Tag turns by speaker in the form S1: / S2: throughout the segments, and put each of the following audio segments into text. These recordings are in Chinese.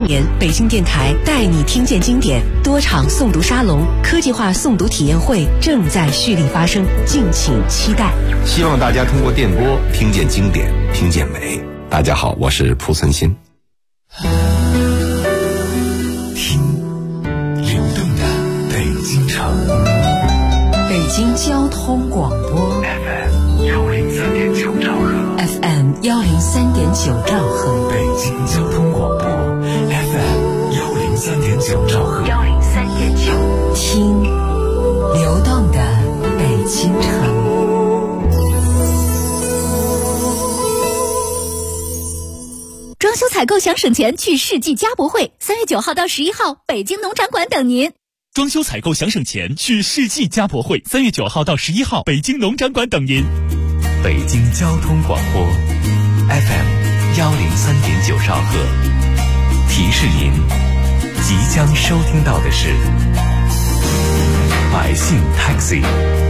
S1: 年，北京电台带你听见经典多场诵读沙龙、科技化诵读体验会正在蓄力发生，敬请期待。
S2: 希望大家通过电波听见经典，听见美。大家好，我是蒲存昕。
S3: 听流动的北京城，
S1: 北京交通广播
S3: FM103.9兆赫
S1: ，FM103.9兆赫，
S3: 北京交通广播 FM103.9兆赫
S1: ，103.9，听流动的北京城。
S4: 装修采购想省钱，去世纪家博会，3月9号到11号，北京农展馆等您。
S5: 装修采购想省钱，去世纪家博会，3月9号到11号，北京农展馆等您。
S3: 北京交通广播 FM103.9兆赫，提示您即将收听到的是百姓 Taxi。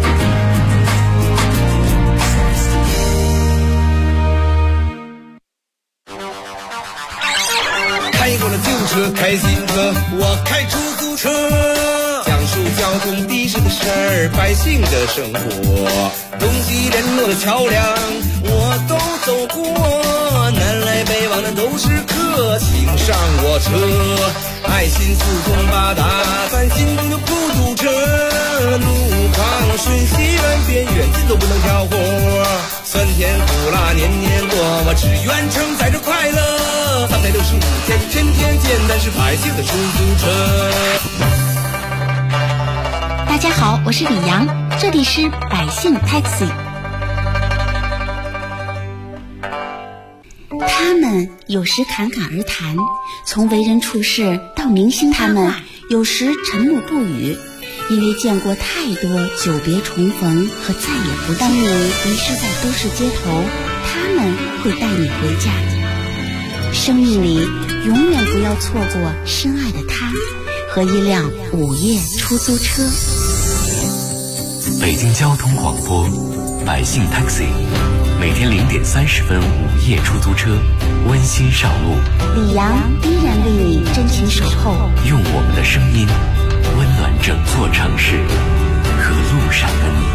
S6: 开过了旧车，开新车，我开出租车，讲述交通的士的事儿，百姓的生活，东西联络的桥梁我都走过，南来北往的都是客，请上我车，爱心四通八达，咱心中就不堵车，路况顺西远边远近都不能挑活，酸甜苦辣年年过，我只愿承载着快乐，365天天天简单是百姓的出租车。
S4: 大家好，我是李阳，这里是百姓 Taxi。 他们有时侃侃而谈，从为人处事到明星他们有时沉默不语，因为见过太多久别重逢和再也不当你迷失在都市街头，他们会带你回家。生命里永远不要错过深爱的他和一辆午夜出租车。
S3: 北京交通广播百姓 Taxi， 每天0点30分午夜出租车温馨上路，
S4: 李阳依然为你真情守候，
S3: 用我们的声音温暖整座城市和路上的你。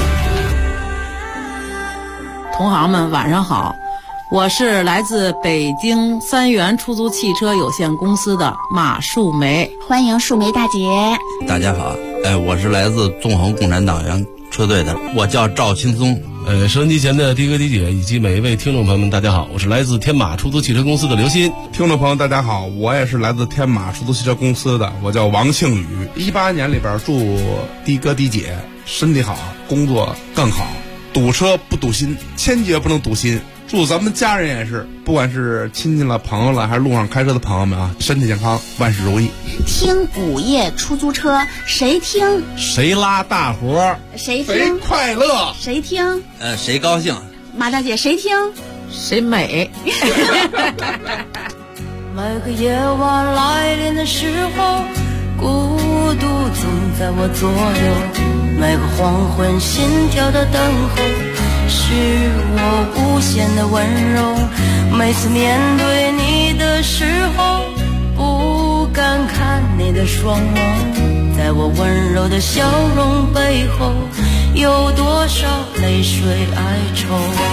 S7: 同行们晚上好，我是来自北京3元出租汽车有限公司的马树梅，
S4: 欢迎树梅大姐。
S8: 大家好，我是来自纵横共产党员车队的，我叫赵青松。
S9: 收音机前的的哥的姐以及每一位听众朋友们，大家好，我是来自天马出租汽车公司的刘鑫。
S10: 听众朋友大家好，我也是来自天马出租汽车公司的，我叫王庆宇。18年里边祝的哥的姐身体好，工作更好，堵车不堵心，千劫不能堵心。祝咱们家人也是，不管是亲戚了朋友了还是路上开车的朋友们啊，身体健康，万事如意。
S4: 听午夜出租车，谁听
S9: 谁拉大活，
S4: 谁听
S10: 谁快乐，
S4: 谁听
S8: 谁高兴，
S4: 马大姐谁听
S7: 谁美。
S11: 每个夜晚来临的时候，孤独总在我左右，每个黄昏心跳的等候，是我无限的温柔。每次面对你的时候，不敢看你的双眸，在我温柔的笑容背后，有多少泪水哀愁。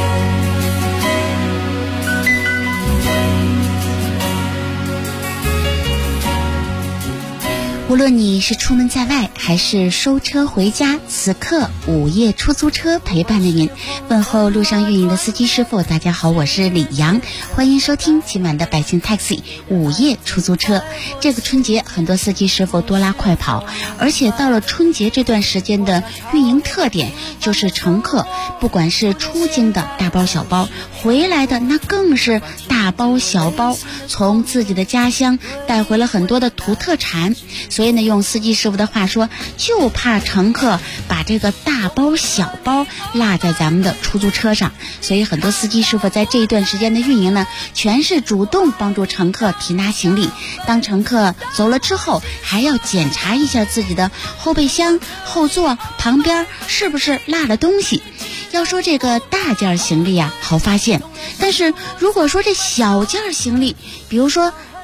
S4: 无论你是出门在外还是收车回家，此刻午夜出租车陪伴着您。问候路上运营的司机师傅，大家好，我是李阳，欢迎收听今晚的百姓 Taxi 午夜出租车。这个春节很多司机师傅多拉快跑，而且到了春节这段时间的运营特点就是乘客不管是出京的大包小包，回来的那更是大包小包，从自己的家乡带回了很多的土特产，所以呢，用司机师傅的话说，就怕乘客把这个大包小包落在咱们的出租车上。所以很多司机师傅在这一段时间的运营呢，全是主动帮助乘客提拿行李。当乘客走了之后，还要检查一下自己的后备箱、后座旁边是不是落了东西。要说这个大件行李啊，好发现，但是如果说这小件行李，比如说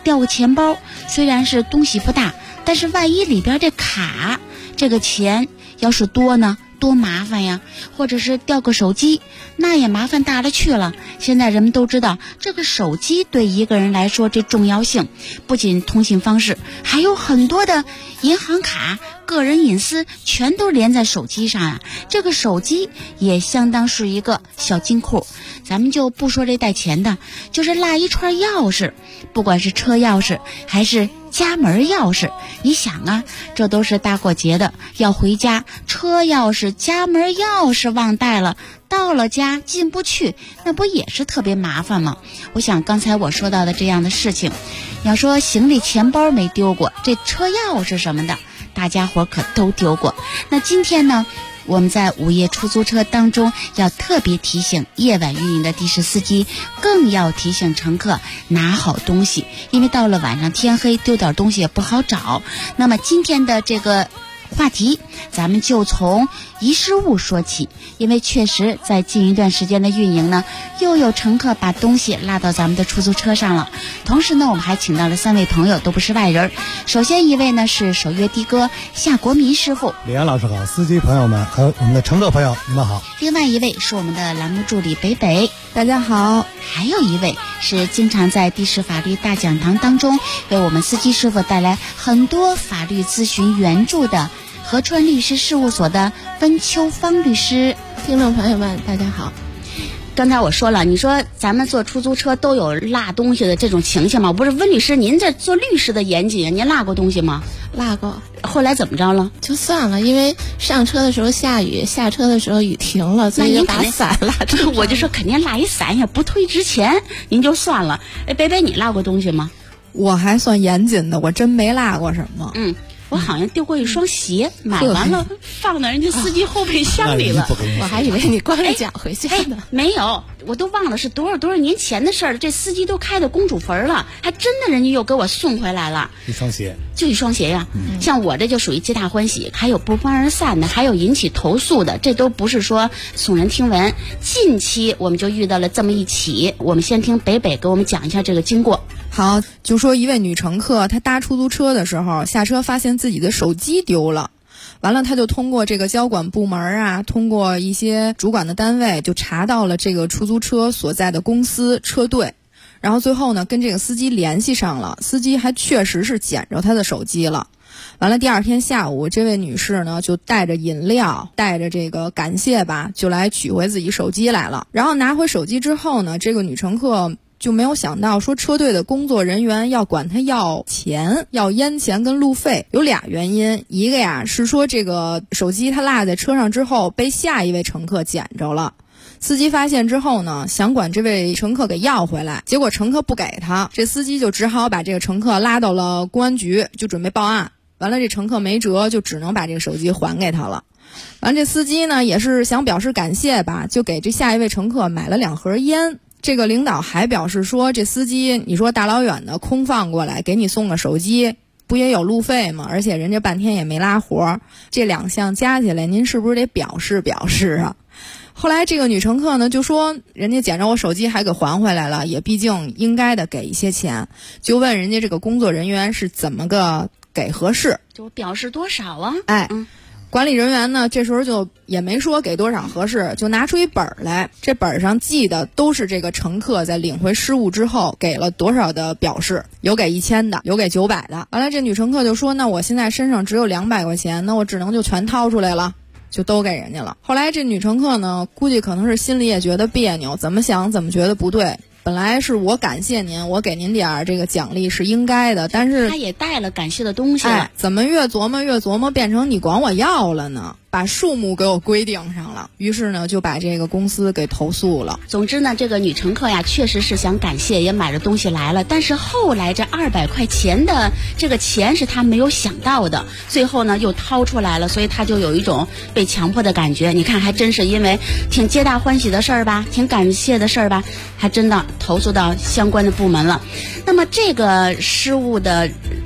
S4: 掉个钱包，虽然是东西不大，但是万一里边这卡这个钱要是多呢，多麻烦呀。或者是掉个手机，那也麻烦大了去了。现在人们都知道，这个手机对一个人来说这重要性，不仅通信方式，还有很多的银行卡、个人隐私全都连在手机上啊。这个手机也相当是一个小金库。咱们就不说这带钱的，就是落一串钥匙，不管是车钥匙还是家门钥匙，你想啊，这都是大过节的要回家，车钥匙、家门钥匙忘带了，到了家进不去，那不也是特别麻烦吗？我想刚才我说到的这样的事情，要说行李钱包没丢过，这车钥匙什么的大家伙可都丢过。那今天呢，我们在午夜出租车当中要特别提醒夜晚运营的的士司机，更要提醒乘客拿好东西，因为到了晚上天黑，丢点东西也不好找。那么今天的这个话题，咱们就从遗失物说起，因为确实在近一段时间的运营呢，又有乘客把东西落到咱们的出租车上了。同时呢，我们还请到了3位朋友，都不是外人。首先一位呢是守约的哥夏国民师傅。
S12: 李安老师好，司机朋友们还有我们的乘客朋友，你们好。
S4: 另外一位是我们的栏目助理北北，
S13: 大家好。
S4: 还有一位是经常在的士法律大讲堂当中为我们司机师傅带来很多法律咨询援助的合川律师事务所的温秋芳律师。
S13: 听众朋友们大家好。
S4: 刚才我说了，你说咱们坐出租车都有落东西的这种情形吗？不是，温律师您这做律师的严谨，您落过东西吗？
S13: 落过。
S4: 后来怎么着了？
S13: 就算了，因为上车的时候下雨，下车的时候雨停了，所以就把伞落着。
S4: 我就说肯定落一伞也不忒值钱，您就算了。北北你落过东西吗？
S13: 我还算严谨的，我真没落过什么。
S4: 我好像丢过一双鞋，买完了放到人家司机后备箱里了。
S13: 我还以为你光着脚回家呢。
S4: 没有，我都忘了是多少年前的事儿。这司机都开到公主坟了，还真的人家又给我送回来了
S12: 一双鞋，
S4: 就一双鞋呀。像我这就属于皆大欢喜，还有不欢而散的，还有引起投诉的，这都不是说耸人听闻。近期我们就遇到了这么一起，我们先听北北给我们讲一下这个经过。
S13: 好，就说一位女乘客，她搭出租车的时候下车发现自己的手机丢了，完了她就通过这个交管部门啊，通过一些主管的单位就查到了这个出租车所在的公司车队，然后最后呢跟这个司机联系上了，司机还确实是捡着她的手机了。完了第二天下午，这位女士呢就带着饮料，带着这个感谢吧，就来取回自己手机来了。然后拿回手机之后呢，这个女乘客就没有想到说车队的工作人员要管他要钱，要烟钱跟路费。有俩原因，一个呀是说这个手机他落在车上之后被下一位乘客捡着了，司机发现之后呢想管这位乘客给要回来，结果乘客不给他，这司机就只好把这个乘客拉到了公安局，就准备报案。完了这乘客没辙，就只能把这个手机还给他了。完了这司机呢也是想表示感谢吧，就给这下一位乘客买了2盒烟。这个领导还表示说，这司机你说大老远的空放过来给你送个手机，不也有路费吗？而且人家半天也没拉活，这2项加起来您是不是得表示表示啊？后来这个女乘客呢就说，人家捡着我手机还给还回来了，也毕竟应该的给一些钱，就问人家这个工作人员是怎么个给合适，
S4: 就表示多少啊？
S13: 管理人员呢这时候就也没说给多少合适，就拿出一本来，这本上记的都是这个乘客在领回失物之后给了多少的表示，有给1000的，有给900的。完了这女乘客就说，那我现在身上只有200块钱，那我只能就全掏出来了，就都给人家了。后来这女乘客呢估计可能是心里也觉得别扭，怎么想怎么觉得不对，本来是我感谢您，我给您点这个奖励是应该的，但是
S4: 他也带了感谢的东西了，
S13: 怎么越琢磨变成你管我要了呢？把数目给我规定上了，于是呢就把这个公司给投诉了。
S4: 总之呢，这个女乘客呀确实是想感谢，也买了东西来了，但是后来这200块钱的这个钱是她没有想到的，最后呢又掏出来了，所以她就有一种被强迫的感觉。你看还真是因为挺皆大欢喜的事儿吧，挺感谢的事儿吧，还真的投诉到相关的部门了。那么这个失物的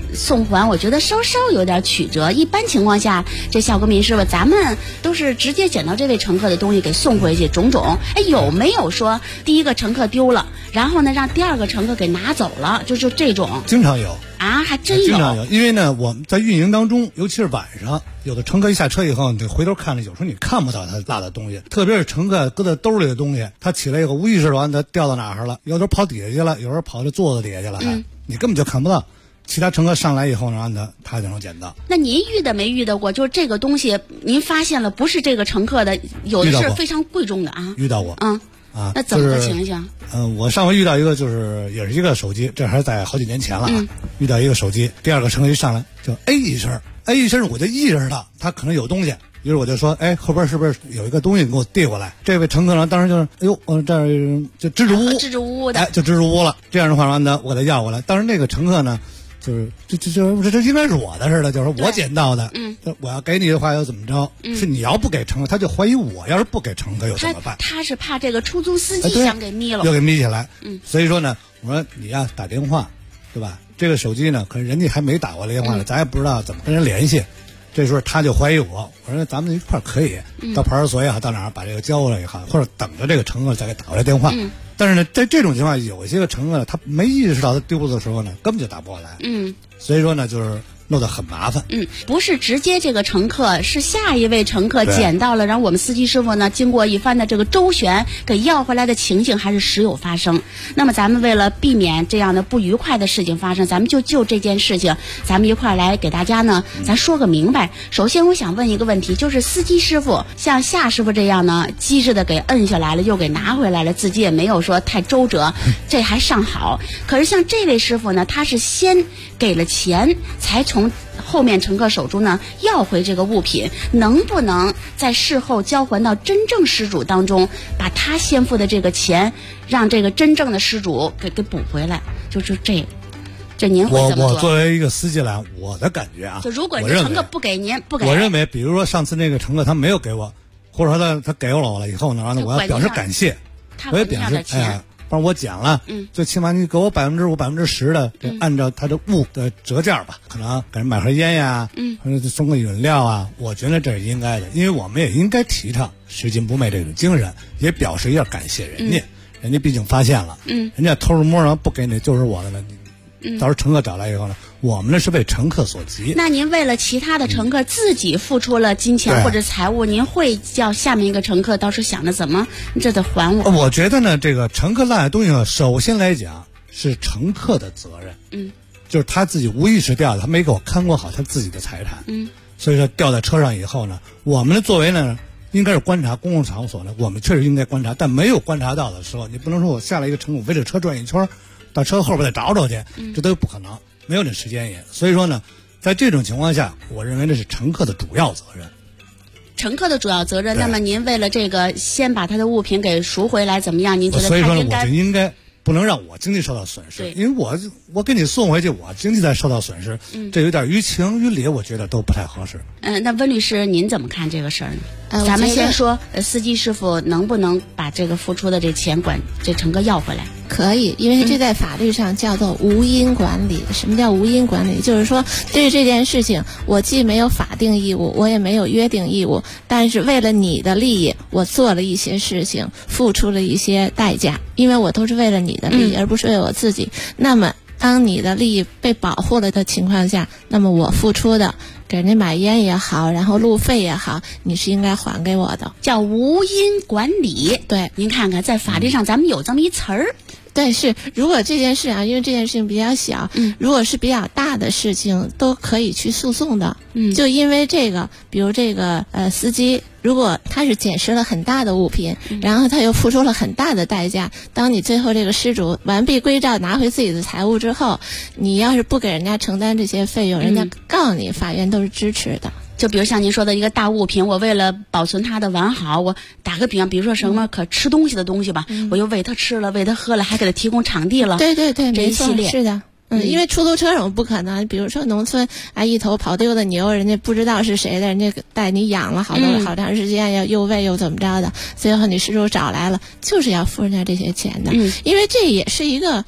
S4: 送还，我觉得稍稍有点曲折。一般情况下，这小公民师傅，咱们都是直接捡到这位乘客的东西给送回去，种种。哎，有没有说第一个乘客丢了，然后呢让第二个乘客给拿走了？就这种，
S12: 经常有
S4: 啊，还真有。
S12: 经常有，因为呢，我们在运营当中，尤其是晚上，有的乘客一下车以后，你得回头看着，有时候你看不到他落的东西，特别是乘客搁在兜里的东西，他起来以后无意识完，他掉到哪儿了？有时候跑底下去了，有时候跑到座子底下去了，你根本就看不到。其他乘客上来以后呢，让他就能捡到。
S4: 那您遇到过，就是这个东西您发现了不是这个乘客的，有的是非常贵重的啊。
S12: 遇到过。
S4: 那怎么个情形？
S12: 我上回遇到一个，就是也是一个手机，这还是在好几年前了遇到一个手机，第二个乘客一上来就一声，我就意识到他可能有东西。于是我就说，后边是不是有一个东西你给我递过来？这位乘客呢，当时就是，我这儿就支支吾吾的，就支支吾吾了。这样的话呢，我给他要过来。当时那个乘客呢，就是这应该是我的似的，就是我捡到的。我要给你的话要怎么着？是你要不给乘客，他就怀疑我要是不给乘客又怎么办？
S4: 他是怕这个出租司机想给眯了，
S12: 又给眯起来。所以说呢，我说你呀打电话，对吧？这个手机呢，可是人家还没打过来电话呢，咱也不知道怎么跟人联系。这时候他就怀疑我说咱们一块儿可以到派出所也好，到哪儿把这个交了也好，或者等着这个乘客再给打过来电话。但是呢，在这种情况，有一些个乘客他没意识到他丢了的时候呢，根本就打不过来。所以说呢，就是弄得很麻烦。
S4: 不是直接这个乘客，是下一位乘客捡到了，然后我们司机师傅呢，经过一番的这个周旋，给要回来的情形还是时有发生。那么咱们为了避免这样的不愉快的事情发生，咱们就这件事情，咱们一块儿来给大家呢，咱说个明白。首先我想问一个问题，就是司机师傅像夏师傅这样呢，机智的给摁下来了，又给拿回来了，自己也没有说太周折，这还尚好。可是像这位师傅呢，他是先给了钱，才从后面乘客手中呢要回这个物品，能不能在事后交还到真正失主当中，把他先付的这个钱，让这个真正的失主给补回来？就是这您会怎么做？
S12: 我作为一个司机来，我的感觉啊，
S4: 就如果这乘客不给您，
S12: 我认为，比如说上次那个乘客他没有给我，或者说他给我了以后呢，然后我要表示感谢，我也表示帮我讲了，最起码你给我5%、10%的，按照他的物的折价吧，可能给人买盒烟呀，或者送个饮料啊，我觉得这是应该的，因为我们也应该提倡拾金不昧这种精神，也表示一下感谢人家，人家毕竟发现了，人家偷着摸着不给你就是我的了，到时候乘客找来以后呢，我们呢是为乘客所急。
S4: 那您为了其他的乘客自己付出了金钱或者财物，您会叫下面一个乘客到时候想着怎么你这得还我？
S12: 我觉得呢，这个乘客落下东西呢，首先来讲是乘客的责任，就是他自己无意识掉的，他没给我看管好他自己的财产，所以说掉在车上以后呢，我们的作为呢，应该是观察公共场所呢，我们确实应该观察，但没有观察到的时候，你不能说我下来一个乘客围着车转一圈，到车后边再找去，这都不可能，没有这时间也。所以说呢，在这种情况下，我认为这是乘客的主要责任。
S4: 乘客的主要责任，那么您为了这个先把他的物品给赎回来，怎么样？您觉得他应该？
S12: 所以说呢，我就应该不能让我经济受到损失，因为我给你送回去，我经济再受到损失，这有点于情于理，我觉得都不太合适。
S4: 那温律师您怎么看这个事儿呢？咱们先说，司机师傅能不能把这个付出的这钱管这乘客要回来？
S14: 可以，因为这在法律上叫做无因管理。什么叫无因管理？就是说，对于这件事情，我既没有法定义务，我也没有约定义务，但是为了你的利益，我做了一些事情，付出了一些代价，因为我都是为了你的利益，而不是为我自己。那么，当你的利益被保护了的情况下，那么我付出的给人家买烟也好，然后路费也好，你是应该还给我的，
S4: 叫无因管理。
S14: 对，
S4: 您看看，在法律上咱们有这么一词儿。
S14: 但是如果这件事啊，因为这件事情比较小，如果是比较大的事情，都可以去诉讼的。就因为这个，比如这个司机，如果他是捡拾了很大的物品，然后他又付出了很大的代价，当你最后这个失主完璧归赵，拿回自己的财物之后，你要是不给人家承担这些费用，人家告你，法院都是支持的。
S4: 就比如像您说的一个大物品，我为了保存它的完好，我打个比方，比如说什么可吃东西的东西吧，我又喂它吃了，喂它喝了，还给它提供场地了。
S14: 对对对，
S4: 这一系列
S14: 是的。因为出租车这种不可能，比如说农村一头跑丢的牛，人家不知道是谁的，人家带你养了好长时间，又喂又怎么着的，最后你失主找来了，就是要付人家这些钱的。因为这也是一个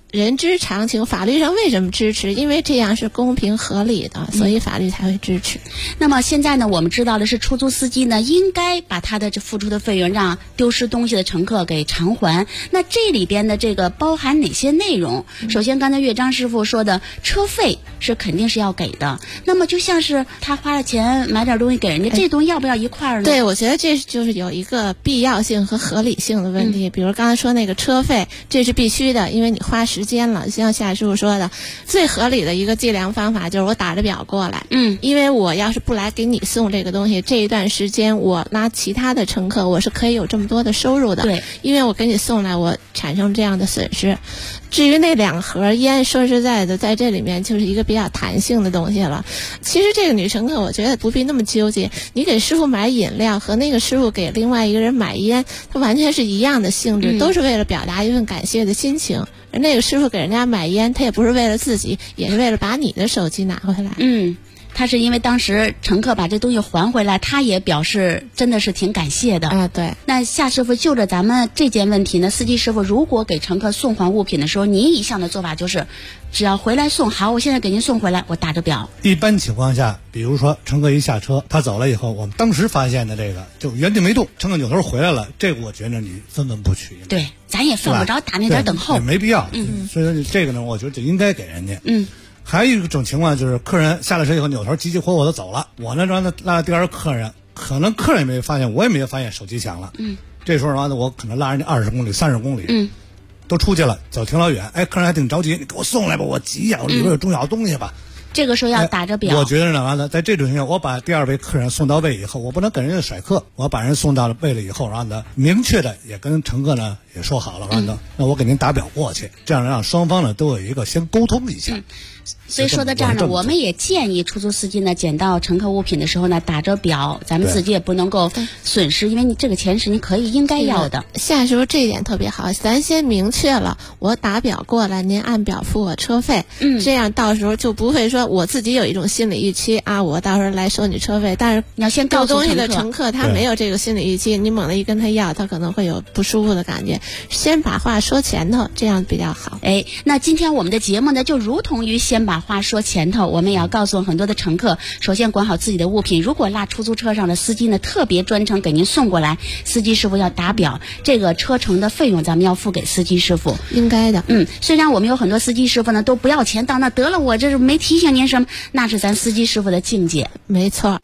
S14: 人之常情，法律上为什么支持？因为这样是公平合理的，所以法律才会支持。
S4: 那么现在呢，我们知道的是，出租司机呢应该把他的这付出的费用让丢失东西的乘客给偿还。那这里边的这个包含哪些内容？首先，刚才岳章师傅说的车费是肯定是要给的。那么就像是他花了钱买点东西给人家，这东西要不要一块儿呢？
S14: 对，我觉得这就是有一个必要性和合理性的问题。比如刚才说那个车费，这是必须的，因为你花时间了。像夏师傅说的，最合理的一个计量方法就是我打着表过来。因为我要是不来给你送这个东西，这一段时间我拉其他的乘客，我是可以有这么多的收入的。
S4: 对，
S14: 因为我给你送来，我产生这样的损失。至于那2盒烟，说实在的，在这里面就是一个比较弹性的东西了。其实这个女乘客，我觉得不必那么纠结。你给师傅买饮料和那个师傅给另外一个人买烟，它完全是一样的性质，都是为了表达一份感谢的心情。而那个师傅给人家买烟，他也不是为了自己，也是为了把你的手机拿回来。
S4: 他是因为当时乘客把这东西还回来，他也表示真的是挺感谢的。
S14: 对。
S4: 那夏师傅就着咱们这件问题呢，司机师傅如果给乘客送还物品的时候，您一向的做法就是，只要回来送，好，我现在给您送回来，我打着表。
S12: 一般情况下，比如说乘客一下车，他走了以后，我们当时发现的这个就原地没动，乘客扭头回来了，这个我觉得你分文不取。
S4: 对，咱也犯不着打那点等候，
S12: 也没必要。所以说这个呢，我觉得就应该给人家。还有一种情况就是客人下了车以后扭头急急火火的走了，我呢让他拉第二个客人，可能客人也没发现，我也没有发现手机响了。这时候呢，我可能拉人家20公里、30公里，都出去了，走挺老远，客人还挺着急，你给我送来吧，我急呀，我里边有重要东西吧。
S4: 这个时候要打着表。
S12: 我觉得呢，在这种情况下，我把第2位客人送到位以后，我不能跟人家甩客，我把人送到了位了以后，然后呢，明确的也跟乘客呢也说好了，然后呢，那我给您打表过去，这样让双方呢都有一个先沟通一下。
S4: 所以说到这儿呢，我们也建议出租司机呢捡到乘客物品的时候呢，打着表，咱们自己也不能够损失，因为你这个钱是你可以应该要的。
S14: 夏师傅这一点特别好，咱先明确了，我打表过来，您按表付我车费，这样到时候就不会说我自己有一种心理预期啊，我到时候来收你车费，但是
S4: 你要先告诉
S14: 东西的乘客他没有这个心理预期，你猛地一跟他要，他可能会有不舒服的感觉，先把话说前头，这样比较好。
S4: 那今天我们的节目呢，就如同于先把话说前头，我们也要告诉很多的乘客，首先管好自己的物品。如果落出租车上的司机呢，特别专程给您送过来，司机师傅要打表，这个车程的费用咱们要付给司机师傅，
S14: 应该的。
S4: 虽然我们有很多司机师傅呢都不要钱，到那得了，我这是没提醒您什么，那是咱司机师傅的境界。
S14: 没错。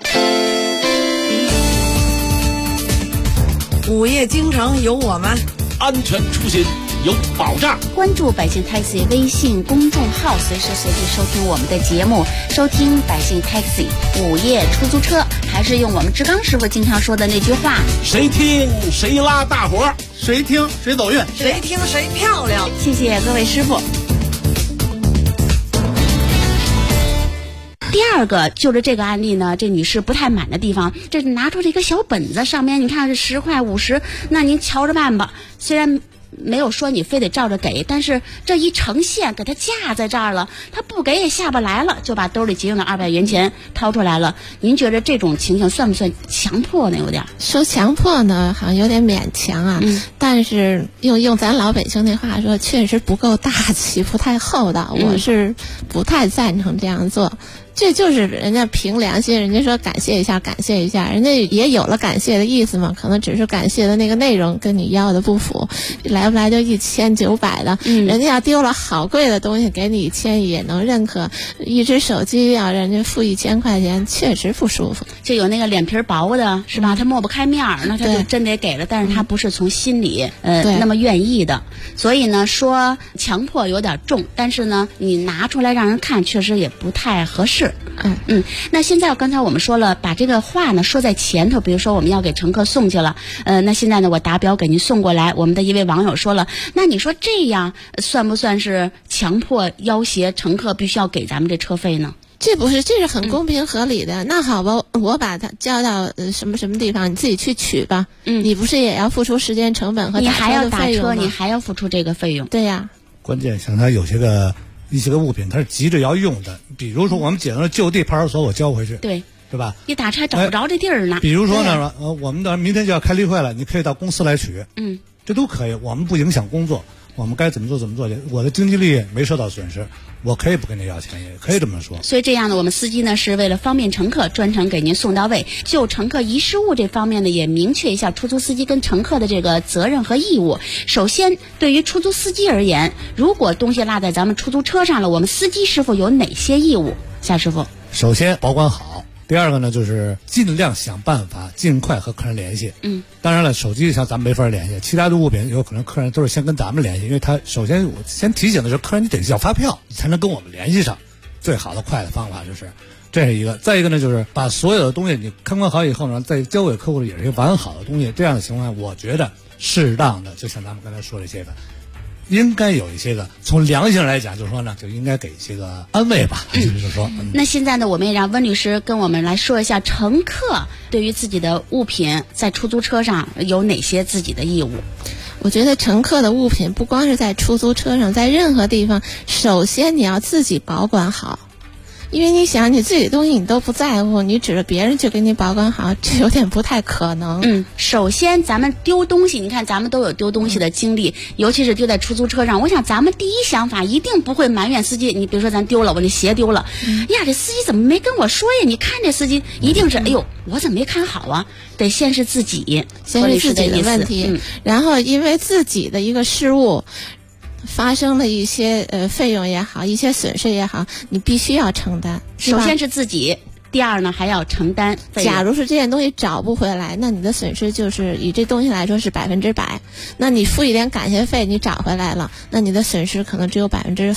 S15: 午夜京城有我们，
S9: 安全出行有保障。
S4: 关注百姓 Taxi 微信公众号，随时随地收听我们的节目，收听百姓 Taxi 午夜出租车。还是用我们志刚师傅经常说的那句话：
S9: 谁听谁拉大伙，
S12: 谁听谁走运，
S15: 谁听谁漂亮。
S4: 谢谢各位师傅。第二个就是这个案例呢，这女士不太满的地方，这拿出这个小本子，上面你看是10块50，那您瞧着办吧。虽然没有说你非得照着给，但是这一呈现给他架在这儿了，他不给也下不来了，就把兜里急用的200元钱掏出来了。您觉得这种情形算不算强迫呢？有点
S14: 说强迫呢，好像有点勉强啊。但是用咱老北京那话说，确实不够大气，不太厚道。我是不太赞成这样做。这就是人家凭良心，人家说感谢一下，感谢一下，人家也有了感谢的意思嘛，可能只是感谢的那个内容跟你要的不符，来不来就1900的，人家要丢了好贵的东西给你1000也能认可，一只手机要人家付1000块钱，确实不舒服。
S4: 就有那个脸皮薄的是吧，他抹不开面儿，那他就真得给了，但是他不是从心里那么愿意的，所以呢说强迫有点重，但是呢你拿出来让人看确实也不太合适。那现在刚才我们说了，把这个话呢说在前头，比如说我们要给乘客送去了，那现在呢我打表给您送过来，我们的一位网友说了，那你说这样算不算是强迫要挟乘客必须要给咱们这车费呢？
S14: 这不是，这是很公平合理的。那好吧，我把它交到什么地方，你自己去取吧。你不是也要付出时间成本和
S4: 你还要
S14: 打
S4: 车，你还要付出这个费用。
S14: 对呀，
S12: 关键像它有些一些个物品它是急着要用的，比如说我们捡到就地派出所我交回去，
S4: 对
S12: 吧？
S4: 你打车找不着这地儿呢。
S12: 比如说呢，我们明天就要开例会了，你可以到公司来取，这都可以，我们不影响工作。 我们该怎么做怎么做去，我的经济利益没受到损失，我可以不跟您要钱，也可以这么说。
S4: 所以这样呢，我们司机呢是为了方便乘客，专程给您送到位。就乘客遗失物这方面呢，也明确一下出租司机跟乘客的这个责任和义务。首先，对于出租司机而言，如果东西落在咱们出租车上了，我们司机师傅有哪些义务？夏师傅，
S12: 首先保管好。第二个呢，就是尽量想办法尽快和客人联系。当然了，手机像咱们没法联系，其他的物品有可能客人都是先跟咱们联系，因为他首先我先提醒的是，客人你得要发票，你才能跟我们联系上。最好的快的方法就是这是一个。再一个呢，就是把所有的东西你看管好以后呢，再交给客户也是一个完好的东西。这样的情况下，我觉得适当的，就像咱们刚才说这些个。应该有一些个，从良心来讲，就是说呢，就应该给一些个安慰吧。就是说，
S4: 那现在呢，我们也让温律师跟我们来说一下，乘客对于自己的物品在出租车上有哪些自己的义务。
S14: 我觉得乘客的物品不光是在出租车上，在任何地方，首先你要自己保管好。因为你想你自己的东西你都不在乎，你指着别人就给你保管好，这有点不太可能。
S4: 首先咱们丢东西，你看咱们都有丢东西的经历，尤其是丢在出租车上，我想咱们第一想法一定不会埋怨司机。你比如说咱丢了，我这鞋丢了，呀，这司机怎么没跟我说呀？你看这司机一定是，哎呦，我怎么没看好啊？得先是自己，
S14: 先是自己的问题，然后因为自己的一个失误。发生了一些费用也好，一些损失也好，你必须要承担。
S4: 首先是自己，第二呢还要承担费用。
S14: 假如是这件东西找不回来，那你的损失就是以这东西来说是100%。那你付一点感谢费，你找回来了，那你的损失可能只有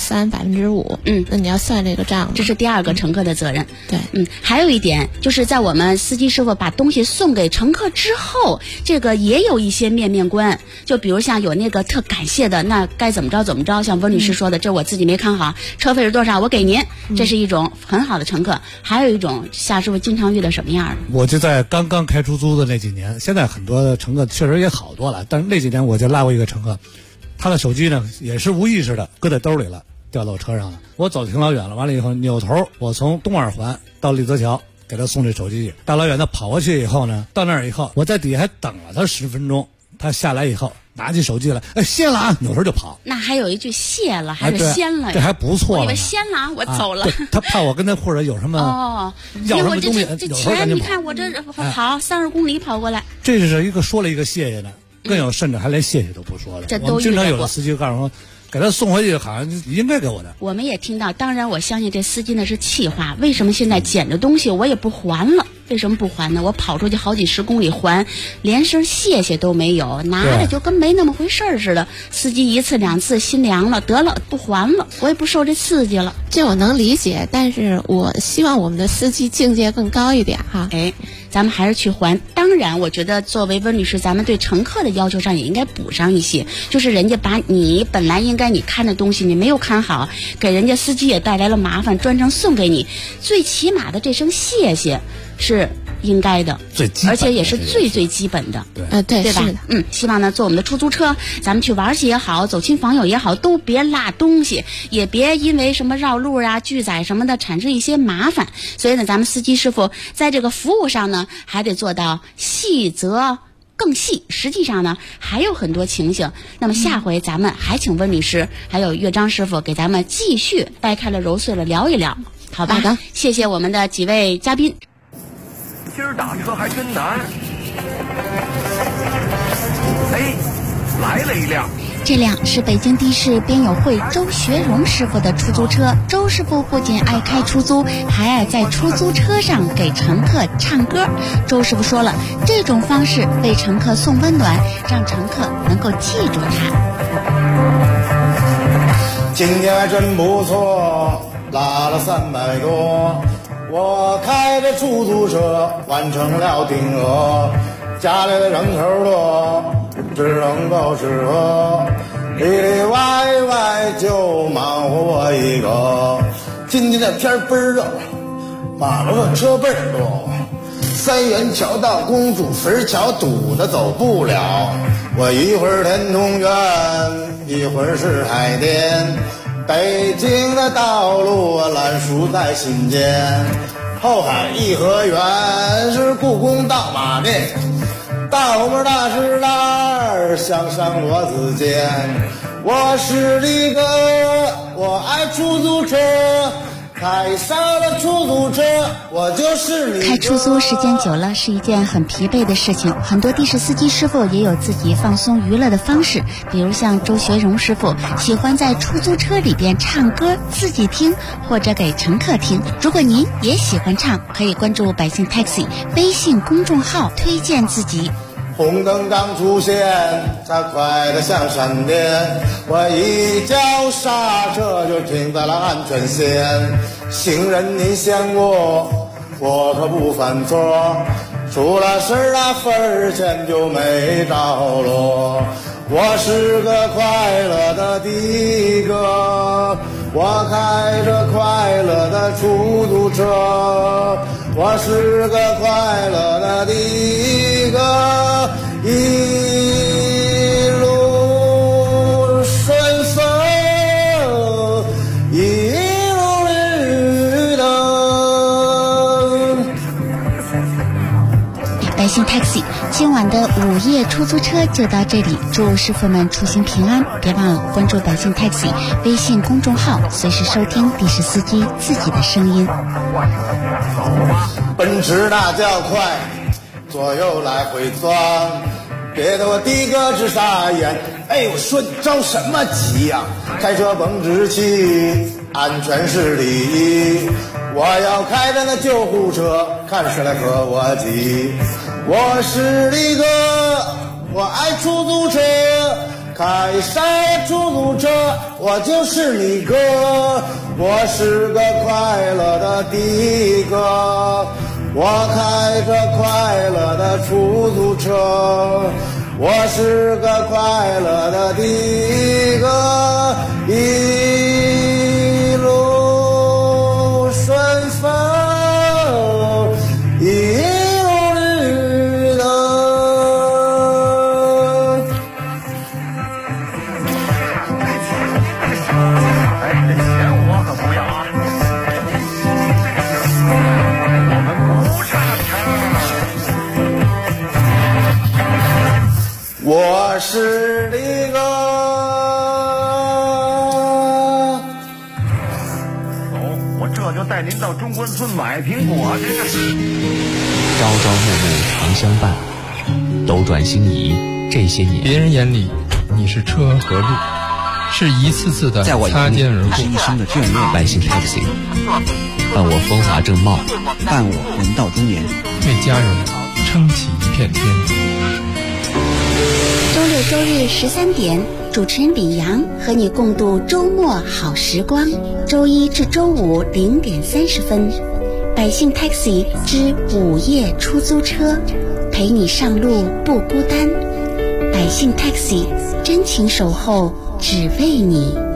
S14: 3%、5%。那你要算这个账。
S4: 这是第二个乘客的责任。
S14: 对，
S4: 还有一点就是在我们司机师傅把东西送给乘客之后，这个也有一些面关。就比如像有那个特感谢的，那该怎么着，像温律师说的，这我自己没看好，车费是多少，我给您，这是一种很好的乘客。还有一种夏师傅经常遇到什么样的？
S12: 我就在刚刚开出租的那几年，现在很多乘客确实也好多了，但是那几年我就拉过一个乘客，他的手机呢也是无意识的搁在兜里了，掉到我车上了。我走挺老远了，完了以后扭头，我从东二环到立泽桥给他送这手机去，大老远的跑过去以后呢，到那儿以后我在底下还等了他10分钟，他下来以后拿起手机来，谢了啊，扭头就跑。
S4: 那还有一句谢了还是先了呀？
S12: 这还不错了。
S4: 我以为先了啊，我走了。
S12: 他怕我跟他或者有什么要什么东西，
S4: 这钱你看我这跑30公里跑过来。
S12: 这是一个说了一个谢谢的，更有甚至还连谢谢都不说的。我们经常有的司机告诉我，给他送回去好像应该给我的。
S4: 我们也听到，当然我相信这司机呢是气话，为什么现在捡着东西我也不还了？为什么不还呢？我跑出去好几10公里还，连声谢谢都没有，拿着就跟没那么回事似的。司机1次2次心凉了，得了不还了，我也不受这刺激了。
S14: 这我能理解，但是我希望我们的司机境界更高一点哈。
S4: 咱们还是去还。当然我觉得作为温律师，咱们对乘客的要求上也应该补上一些，就是人家把你本来应该你看的东西你没有看好，给人家司机也带来了麻烦，专程送给你，最起码的这声谢谢是应该的，而且也是最基本的。对吧？希望呢，坐我们的出租车，咱们去玩去也好，走亲访友也好，都别落东西，也别因为什么绕路啊、拒载什么的产生一些麻烦。所以呢，咱们司机师傅在这个服务上呢，还得做到细则更细。实际上呢，还有很多情形。那么下回咱们还请温律师还有岳章师傅给咱们继续掰开了揉碎了聊一聊，好吧？好的，谢谢我们的几位嘉宾。
S16: 今儿打车还真难。来了一辆。
S4: 这辆是北京的士编友会周学荣师傅的出租车。周师傅不仅爱开出租，还爱在出租车上给乘客唱歌。周师傅说了，这种方式为乘客送温暖，让乘客能够记住他。
S17: 今天真不错，拉了300多，我开着出租车完成了订额，家里的人口多，只能够吃喝，里里外外就忙活我一个。今天的天倍儿热，马路上车倍儿多，三元桥到公主坟桥堵得走不了，我一会儿天通苑，一会儿是海淀，北京的道路烂熟在心间，后海颐和园是故宫到马店，大红门大石栏香山罗子间， 我是李哥，我爱出租车，开上了出租车，我就是李哥。
S4: 开出租时间久了是一件很疲惫的事情，很多的士司机师傅也有自己放松娱乐的方式，比如像周学荣师傅喜欢在出租车里边唱歌自己听，或者给乘客听。如果您也喜欢唱，可以关注百姓 Taxi 微信公众号推荐自己。
S17: 红灯刚出现，它快得像闪电，我一脚刹车就停在了安全线。行人您先过，我可不犯错，出了事儿分儿钱就没着落。我是个快乐的的哥，我开着快乐的出租车，我是个快乐的的哥，一路顺风，一路绿灯。
S4: 百姓 Taxi 今晚的午夜出租车就到这里，祝师傅们出行平安。别忘了关注百姓 Taxi 微信公众号，随时收听的士司机自己的声音。
S17: 奔驰那叫快，左右来回钻，别得我的哥直傻眼。哎，我说你着什么急呀？开车绷直气，安全是第一。我要开着那救护车，看谁来和我挤。我是李哥，我爱出租车，开上出租车，我就是你哥。我是个快乐的的哥，我开着快乐的出租车，我是个快乐的的哥，一路顺风，一路绿灯。
S16: 哎，这钱我可不要啊！我们不差钱。
S17: 我是李哥。
S16: 走，我这就带您到中关村买苹果去。
S3: 朝朝暮暮常相伴，斗转星移这些年，
S18: 别人眼里你是车和路，是一次次的擦肩而过，
S3: 是一生的眷恋。百姓 Taxi 伴我风华正茂，伴我人到中年，
S18: 为家人撑起一片天。
S4: 周六周日13点，主持人李阳和你共度周末好时光。周一至周五0点30分，百姓 Taxi 之午夜出租车，陪你上路不孤单。百姓 Taxi 真情守候，只为你。